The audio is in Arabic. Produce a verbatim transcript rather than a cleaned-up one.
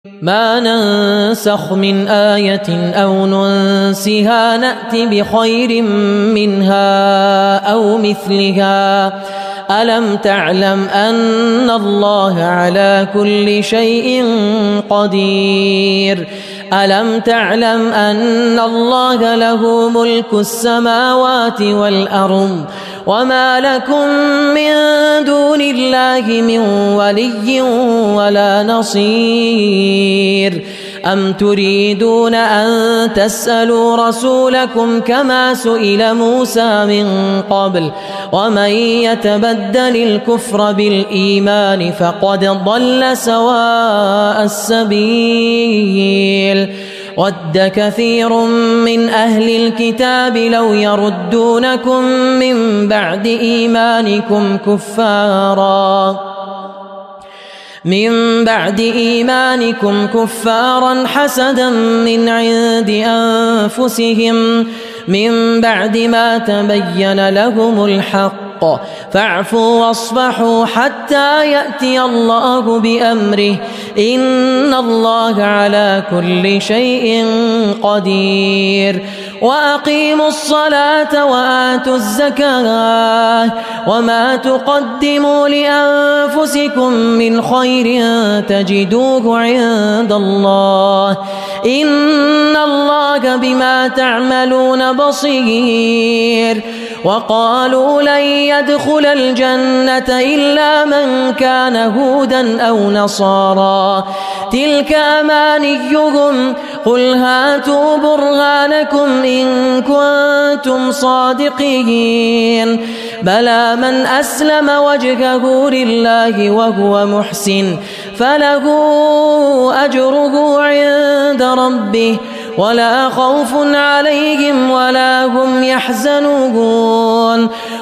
ما ننسخ من آية أو ننسها نأت بخير منها أو مثلها ألم تعلم أن الله على كل شيء قدير ألم تعلم أن الله له ملك السماوات والأرض وما لكم من دون الله من ولي ولا نصير أم تريدون أن تسألوا رسولكم كما سئل موسى من قبل ومن يتبدل الكفر بالإيمان فقد ضل سواء السبيل ود كثير من أهل الكتاب لو يردونكم من بعد إيمانكم كفارا من بعد إيمانكم كفارا حسدا من عند أنفسهم من بعد ما تبين لهم الحق فاعفوا واصفحوا حتى يأتي الله بأمره إن الله على كل شيء قدير وأقيموا الصلاة وآتوا الزكاة وما تقدموا لأنفسكم من خير تجدوه عند الله إن الله بما تعملون بصير وقالوا لن يدخل الجنة إلا من كان هودا أو نصارى تلك أمانيهم قل هاتوا برهانكم إن كنتم صادقين بلى من أسلم وجهه لله وهو محسن فله أجره عند ربه ولا خوف عليهم ولا هم يحزنون